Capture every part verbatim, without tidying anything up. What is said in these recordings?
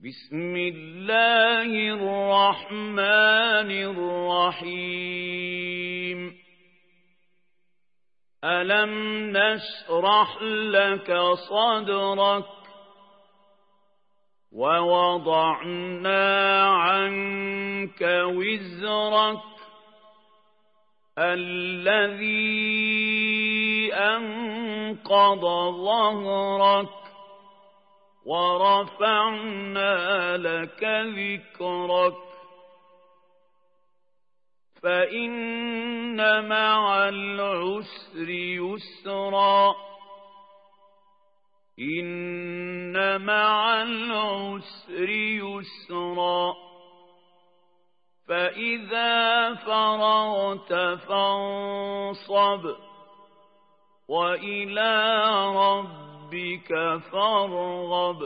بسم الله الرحمن الرحيم ألم نشرح لك صدرك ووضعنا عنك وزرك الذي أنقض ظهرك ورفعنا لك ذكرك فإن مع العسر يسرا إن مع العسر يسرا فإذا فرغت فانصب وإلى ربك ربك فارغب.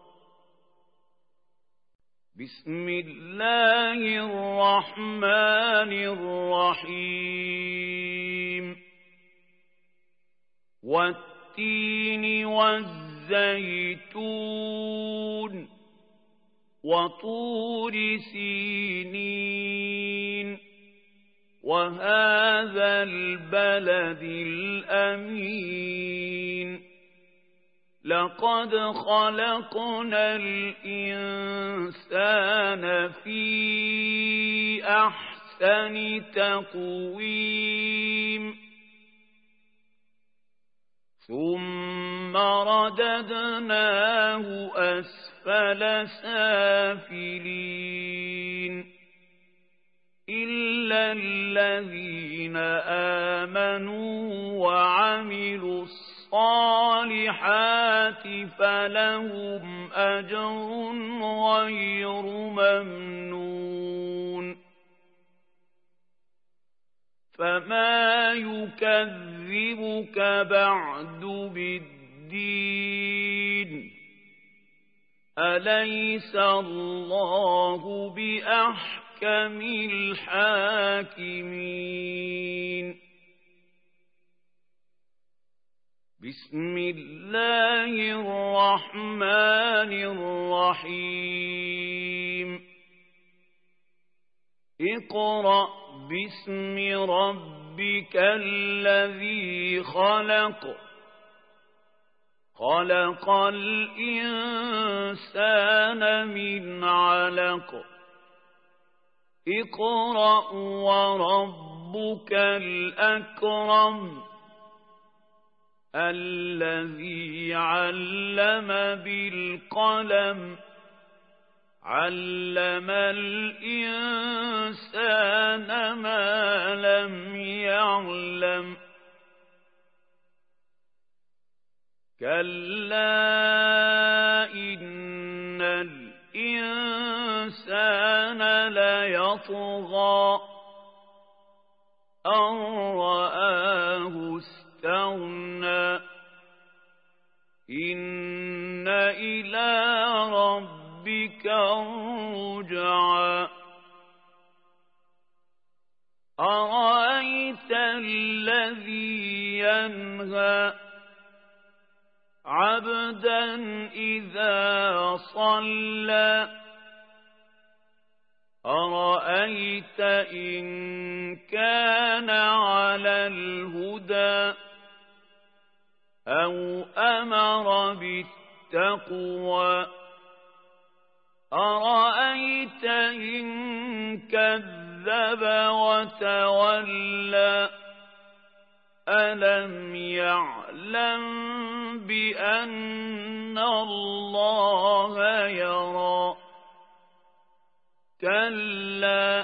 بسم الله الرحمن الرحيم والتين والزيتون وطور سينين وهذا البلد الأمين لقد خلقنا الإنسان في أحسن تقويم ثم رددناه أسفل سافلين إلا الذين آمنوا وعملوا الصالحات فلهم أجر غير ممنون فما يكذبك بعد بالدين أليس الله بأحكم الحاكمين بسم الله الرحمن الرحيم اقرأ باسم ربك الذي خلق خلق الإنسان من علق اقرأ وربك الأكرم الذي علم بالقلم علم الإنسان ما لم يعلم كلا إن الإنسان ليطغى أن رآه استغنى إن إلى ربك الرجعى أرأيت الذي ينهى عبدا إذا صلى أرأيت إن كان على الهدى أو أمر بالتقوى أرأيت إن كذب وتولى ألم يعلم بأن الله يرى كلا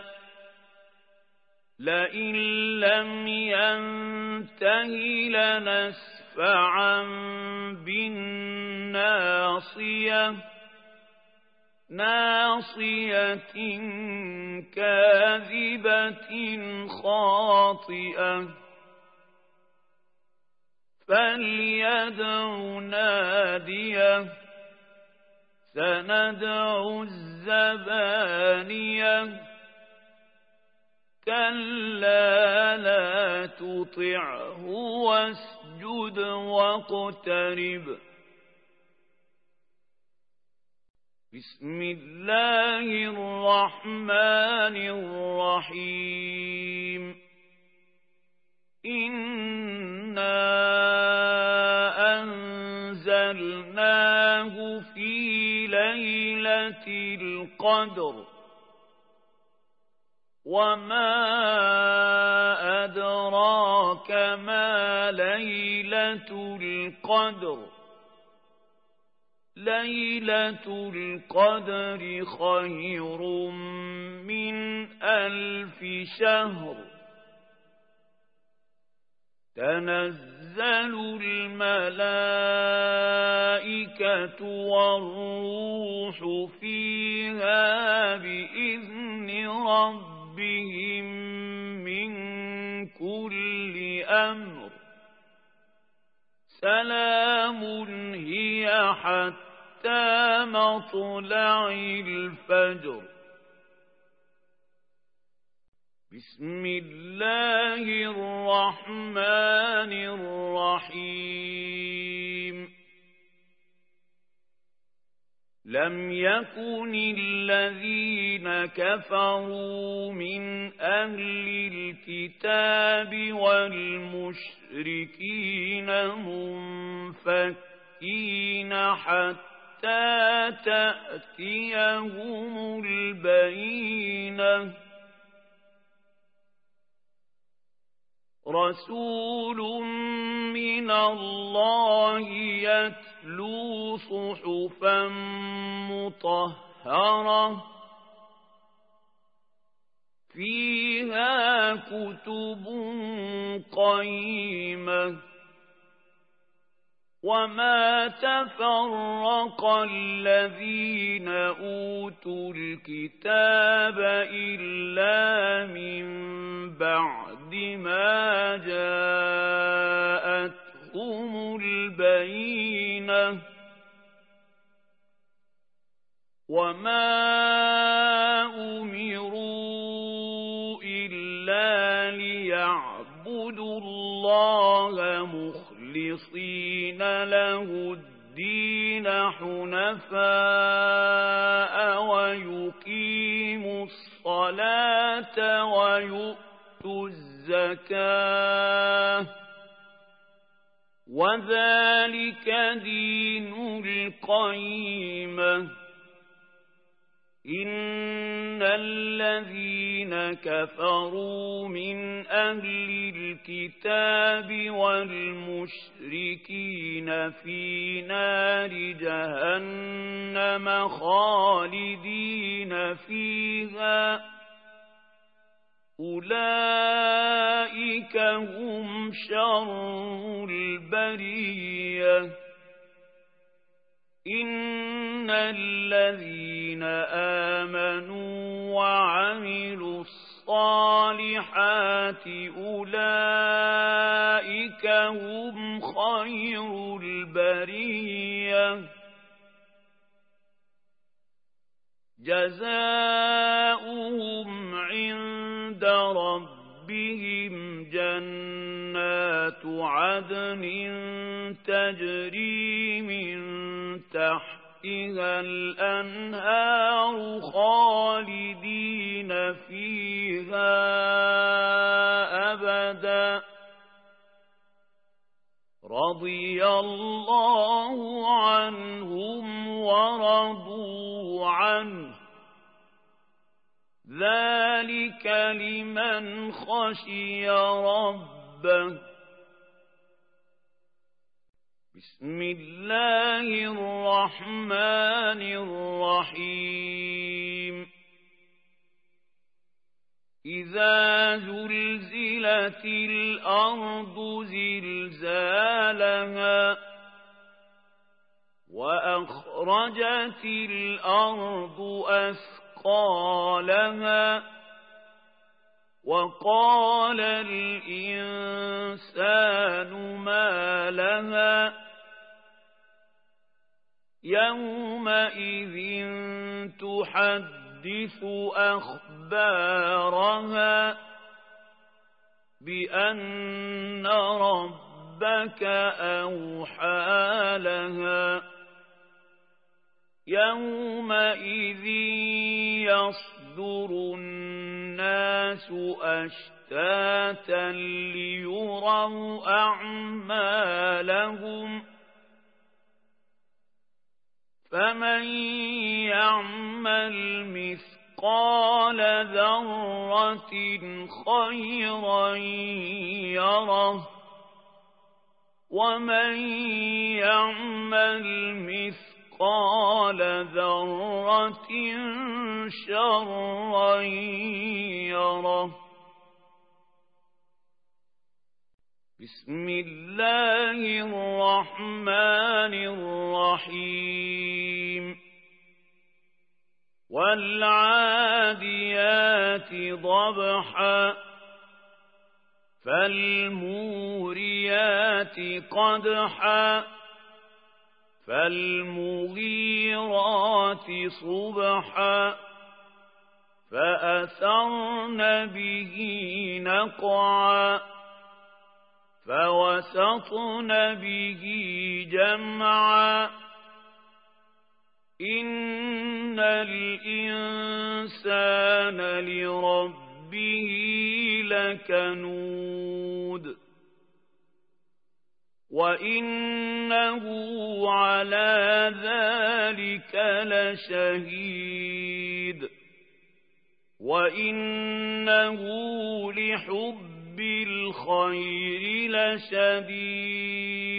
لئن لم ينته لنسفعا بالناصية ناصية كاذبة خاطئة فليدع ناديه سندع الزبانية كلا لا تطعه واسجد واقترب بسم الله الرحمن الرحيم إنا أنزلناه في ليلة القدر وما أدراك ما ليلة القدر ليلة القدر خير من ألف شهر تنزل الملائكة والروح فيها بإذن ربهم من كل أمر سلام هي حتى مطلع الفجر بسم الله الرحمن الرحيم لم يكن الذين كفروا من أهل الكتاب والمشركين منفكين حتى تأتيهم البينة رسول من الله يتلو صحفا مطهرة فيها كتب قيمة وما تفرق الذين أوتوا الكتاب إلا من بعد ما جاءتهم البينة وما أمروا إلا ليعبدوا الله مخلصين له الدين حنفاء ويقيموا الصلاة ويؤتوا الزكاة وذلك دين القيمة إن الذين كفروا من أهل الكتاب والمشركين في نار جهنم خالدين فيها أولئك هم شر البرية إن الذين آمنوا وعملوا الصالحات أولئك هم خير البرية جزاؤهم عند ربهم جنات عدن تجري من تحتها الأنهار خالدين فيها أبدا رضي الله عنهم ورضوا عنه ذلك لمن خشي ربه بسم الله الرحمن الرحيم إذا زلزلت الأرض زلزالها وأخرجت الأرض أثقالها وقال الإنسان ما لها يومئذ تحدث أخبارها بأن ربك أوحى لها يومئذ يصدر الناس أشتاتا ليروا أعمالهم فمن يعمل مثقال ذرة خيرا يره ومن يعمل مثقال ذرة شرا يره. بسم الله الرحمن الرحيم. والعاديات ضبحا فالموريات قدحا فالمغيرات صبحا فأثرن به نقعا فوسطن به جمعا إن الإنسان لربه لكنود وإنه على ذلك لشهيد وإنه لحب الخير لشديد